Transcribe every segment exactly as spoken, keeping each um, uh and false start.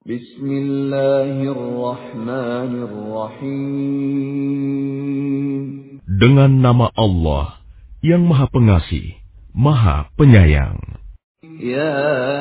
Bismillahirrahmanirrahim. Dengan nama Allah yang Maha Pengasih, Maha Penyayang. Ya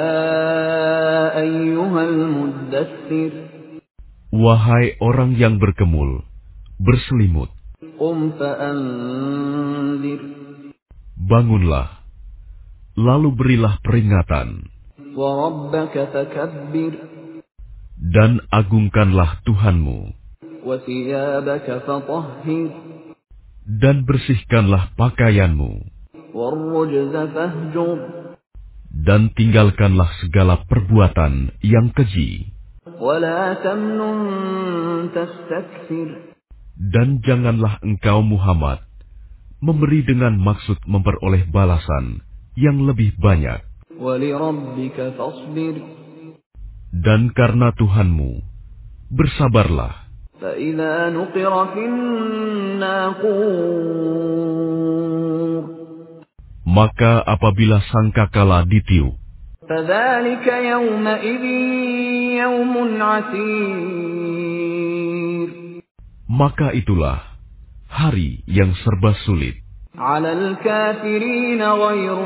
ayyuhal muddaththir. Wahai orang yang berkemul, berselimut. Qum fa'anzir. Bangunlah, lalu berilah peringatan. Wa rabbaka fakabbir. Dan agungkanlah Tuhanmu. Wa thiyabaka fatahhir. Dan bersihkanlah pakaianmu. Warrujza fahjur. Dan tinggalkanlah segala perbuatan yang keji. Wa la tamnun tastakthir. Dan janganlah engkau Muhammad memberi dengan maksud memperoleh balasan yang lebih banyak. Wa li rabbika fasbir. Dan karena Tuhanmu, bersabarlah. فَإِذَا نُقِرَ فِي النَّاقُورِ. Maka apabila sangkakala ditiup, فَذَلِكَ يَوْمَئِذٍ يَوْمٌ عَسِيرٌ. maka itulah hari yang serba sulit. عَلَى الْكَافِرِينَ غَيْرُ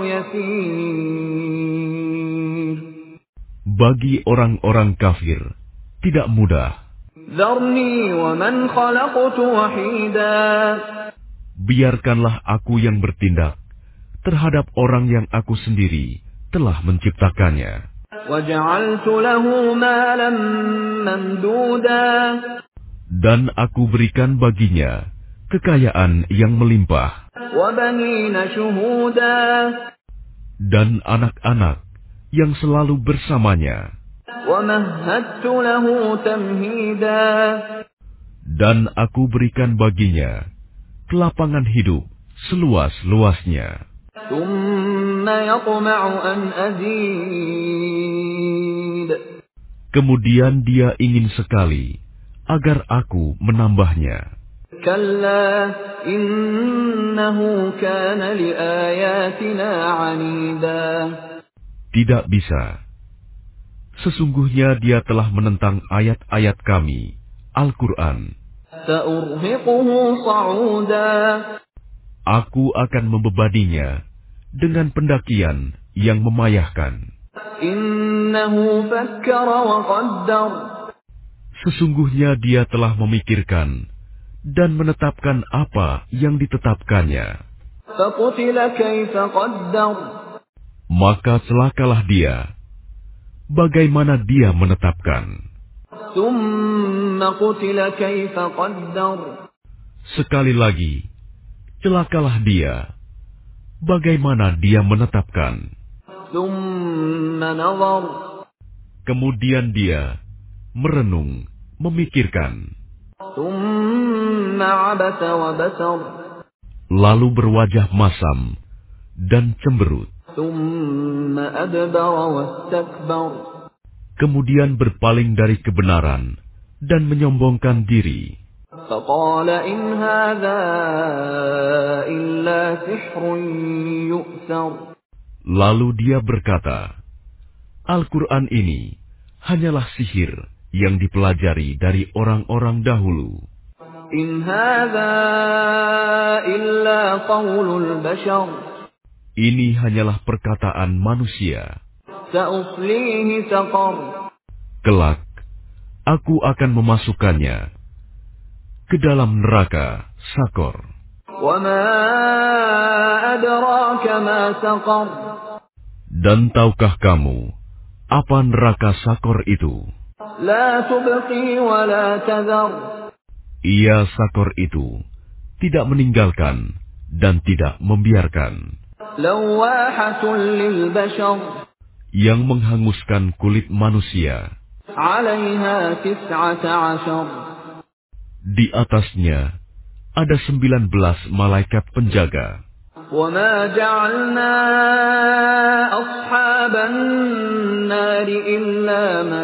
يَسِيرٍ. Bagi orang-orang kafir, tidak mudah. ذَرْنِي وَمَنْ خَلَقْتُ وَحِيدًا. Biarkanlah aku yang bertindak terhadap orang yang aku sendiri telah menciptakannya. وَجَعَلْتُ لَهُ مَالًا مَمْدُودًا. Dan aku berikan baginya kekayaan yang melimpah. وَبَنِينَ شُهُودًا. Dan anak-anak yang selalu bersamanya. وَمَهَّدتُّ لَهُ تَمْهِيدًا. Dan aku berikan baginya kelapangan hidup seluas-luasnya. ثُمَّ يَطْمَعُ أَنْ أَزِيدَ. Kemudian dia ingin sekali agar aku menambahnya. كَلَّا إِنَّهُ كَانَ لِآيَاتِنَا عَنِيدًا. Tidak bisa. Sesungguhnya dia telah menentang ayat-ayat kami, Al-Quran. سَأُرْهِقُهُ صَعُودًا. Aku akan membebaninya dengan pendakian yang memayahkan. إِنَّهُ فَكَّرَ وَقَدَّرَ. Sesungguhnya dia telah memikirkan dan menetapkan apa yang ditetapkannya. فَقُتِلَ كَيْفَ قَدَّرَ. Maka celakalah dia. Bagaimana dia menetapkan? ثُمَّ قُتِلَ كَيْفَ قَدَّرَ. Sekali lagi, celakalah dia. Bagaimana dia menetapkan? ثُمَّ نَظَرَ. Kemudian dia merenung, memikirkan. ثُمَّ عَبَسَ وَبَسَرَ. Lalu berwajah masam dan cemberut. ثُمَّ أَدْبَرَ وَاسْتَكْبَرَ. Kemudian berpaling dari kebenaran dan menyombongkan diri. فَقَالَ إِنْ هَذَا إِلَّا سِحْرٌ يُؤْثَرُ. Lalu dia berkata, Al-Quran ini hanyalah sihir yang dipelajari dari orang-orang dahulu. إِنْ هَذَا إِلَّا قَوْلُ الْبَشَرِ. Ini hanyalah perkataan manusia. سَأُصْلِيهِ سَقَرَ. Kelak, aku akan memasukkannya ke dalam neraka Sakor. وَمَا أَدْرَاكَ مَا سَقَرُ. Dan tahukah kamu apa neraka Sakor itu? لَا تُبْقِي وَلَا تَذَرُ. Ia Sakor itu tidak meninggalkan dan tidak membiarkan. لَوَّاحَةٌ لِلْبَشَرِ. Yang menghanguskan kulit manusia. عَلَيْهَا تِسْعَةَ عَشَرَ. Di atasnya ada sembilan belas malaikat penjaga. وَمَا جَعَلْنَا أَصْحَابَ النَّارِ إِلَّا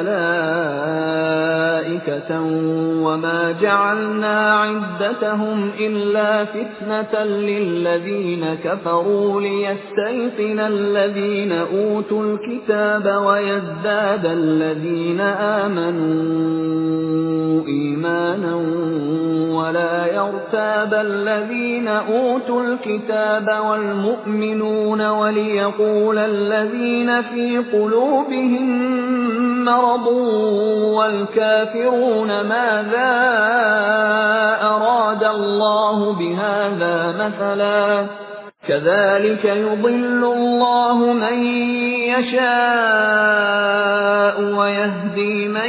مَلَائِكَةً وَمَا جَعَلْنَا عِدَّتَهُمْ إِلَّا فِتْنَةً لِّلَّذِينَ كَفَرُوا لِيَسْتَيْقِنَ الَّذِينَ أُوتُوا الْكِتَابَ وَيَزْدَادَ الَّذِينَ آمَنُوا إِيمَانًا وَلَا يَرْتَابَ الَّذِينَ أُوتُوا الْكِتَابَ وَالْمُؤْمِنُونَ وَلِيَقُولَ الَّذِينَ فِي قُلُوبِهِم مَّرَضٌ وَالْكَافِرُونَ مَاذَا أَرَادَ اللَّهُ بِهَٰذَا مَثَلًا كَذَٰلِكَ يُضِلُّ اللَّهُ مَن يَشَاءُ وَيَهْدِي مَن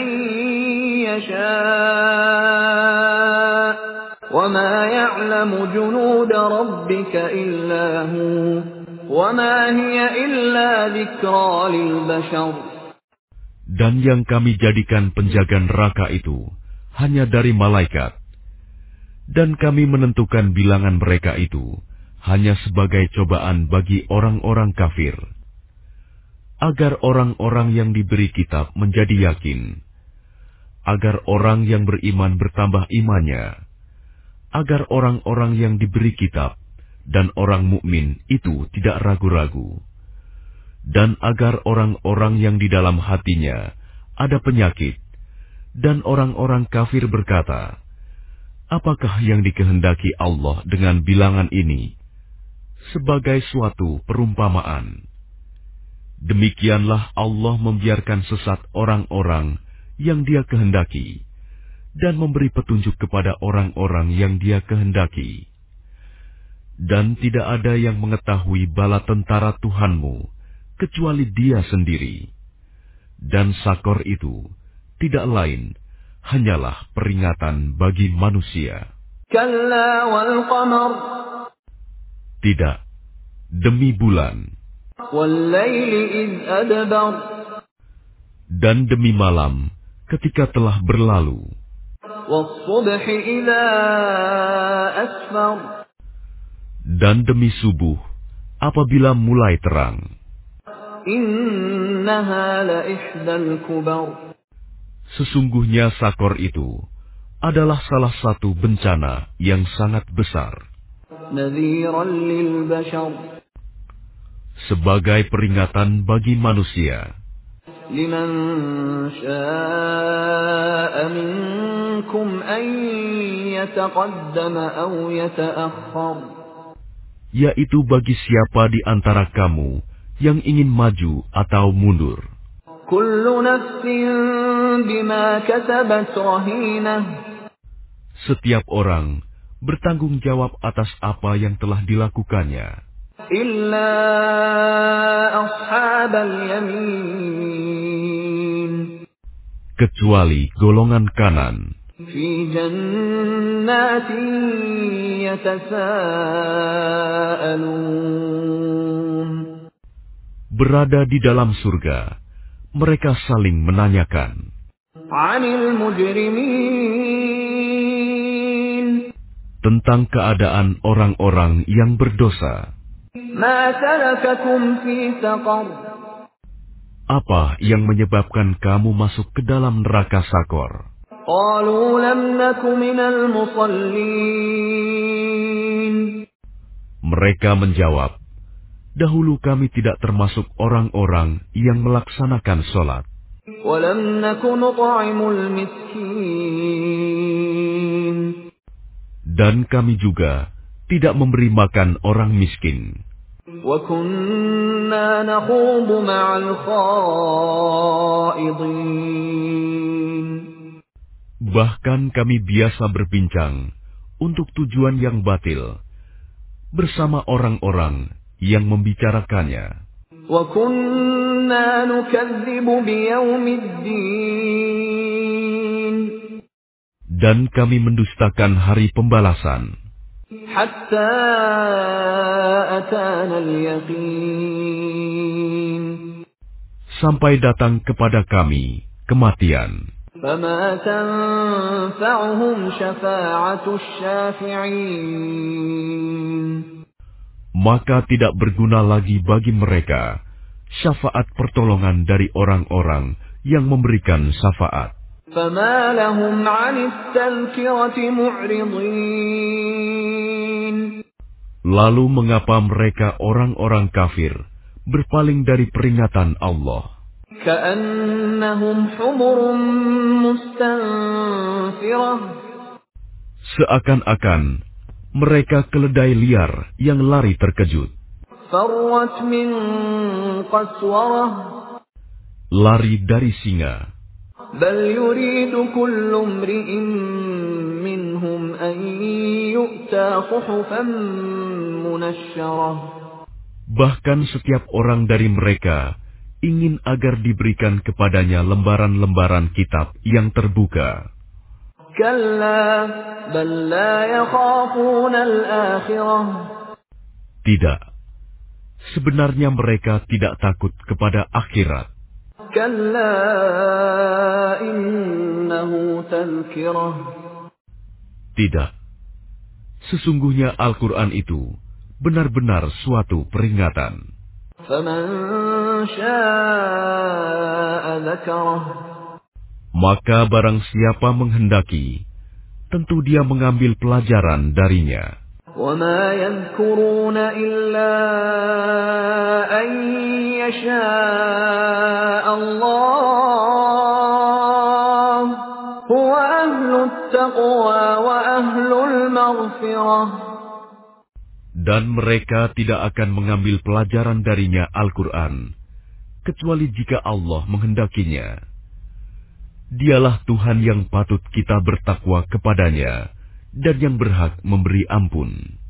يَشَاءُ وَمَا يَعْلَمُ جُنُودَ رَبِّكَ إِلَّا هُوَ وَمَا هِيَ إِلَّا ذِكْرَىٰ لِلْبَشَرِ. Dan yang kami jadikan penjaga neraka itu hanya dari malaikat, dan kami menentukan bilangan mereka itu hanya sebagai cobaan bagi orang-orang kafir, agar orang-orang yang diberi kitab menjadi yakin, agar orang yang beriman bertambah imannya, agar orang-orang yang diberi kitab dan orang mukmin itu tidak ragu-ragu, dan agar orang-orang yang di dalam hatinya ada penyakit dan orang-orang kafir berkata, apakah yang dikehendaki Allah dengan bilangan ini? Sebagai suatu perumpamaan. Demikianlah Allah membiarkan sesat orang-orang yang Dia kehendaki dan memberi petunjuk kepada orang-orang yang Dia kehendaki. Dan tidak ada yang mengetahui bala tentara Tuhanmu kecuali Dia sendiri. Dan Sakor itu tidak lain hanyalah peringatan bagi manusia. Kalla wal qamar. Tidak, demi bulan. Wal laili idh adbar. Dan demi malam ketika telah berlalu. Was subhi idza asfar. Dan demi subuh apabila mulai terang. Innaha la ihdal kubar. Sesungguhnya Sakor itu adalah salah satu bencana yang sangat besar. Nadhiran lil bashar. Sebagai peringatan bagi manusia. Liman syaa'a minkum an yataqaddama aw yata'akhkhar. Yaitu bagi siapa di antara kamu yang ingin maju atau mundur. Kullu nafsin bima kasabat rahinah. Setiap orang bertanggung jawab atas apa yang telah dilakukannya. Illa ashabal yamin. Kecuali golongan kanan. Fi jannatin yatasaalun. Berada di dalam surga, mereka saling menanyakan. Anil mujrimin. Tentang keadaan orang-orang yang berdosa. Ma salakakum fi saqar. Apa yang menyebabkan kamu masuk ke dalam neraka Sakor? Qalu lam naku minal musallin. Mereka menjawab, dahulu kami tidak termasuk orang-orang yang melaksanakan sholat. Wa lam naku nut'imul miskin. Dan kami juga tidak memberi makan orang miskin. Wa kunna nakhudu ma'al khaidin. Bahkan kami biasa berbincang untuk tujuan yang batil bersama orang-orang yang membicarakannya. Wa kunna nukadzibu biyaumiddin. Dan kami mendustakan hari pembalasan. Hatta atana al-yaqin. Sampai datang kepada kami kematian. Fama tanfa'uhum syafa'atus syafi'in. maka tidak berguna lagi bagi mereka syafaat pertolongan dari orang-orang yang memberikan syafaat. فَمَا لَهُمْ عَنِ التَّذْكِرَةِ مُعْرِضِينَ Lalu mengapa mereka orang-orang kafir berpaling dari peringatan Allah? كَأَنَّهُمْ حُمُرٌ مُسْتَنفِرَةٌ Seakan-akan mereka keledai liar yang lari terkejut, فَرَّتْ مِنْ قَسْوَرَةٍ lari dari singa. بَلْ يُرِيدُ كُلُّ امْرِئٍ مِّنْهُمْ أَنْ يُؤْتَى صُحُفًا مُنَشَّرَةً Bahkan setiap orang dari mereka ingin agar diberikan kepadanya lembaran-lembaran kitab yang terbuka. كَلَّا بَلْ لَا يَخَافُونَ الْآخِرَةَ Tidak, sebenarnya mereka tidak takut kepada akhirat. كَلَّا إِنَّهُ تَذْكِرَةٌ Tidak, sesungguhnya Al-Quran itu benar-benar suatu peringatan. فَمَنْ شَاءَ ذَكَرَهُ Maka barang siapa menghendaki, tentu dia mengambil pelajaran darinya. وَمَا يَذْكُرُونَ إِلَّا أَنْ يَشَاءَ اللَّهُ هُوَ أَهْلُ التَّقْوَى وَأَهْلُ الْمَغْفِرَةِ Dan mereka tidak akan mengambil pelajaran darinya Al-Quran, kecuali jika Allah menghendakinya. Dialah Tuhan yang patut kita bertakwa kepadanya, dan yang berhak memberi ampun.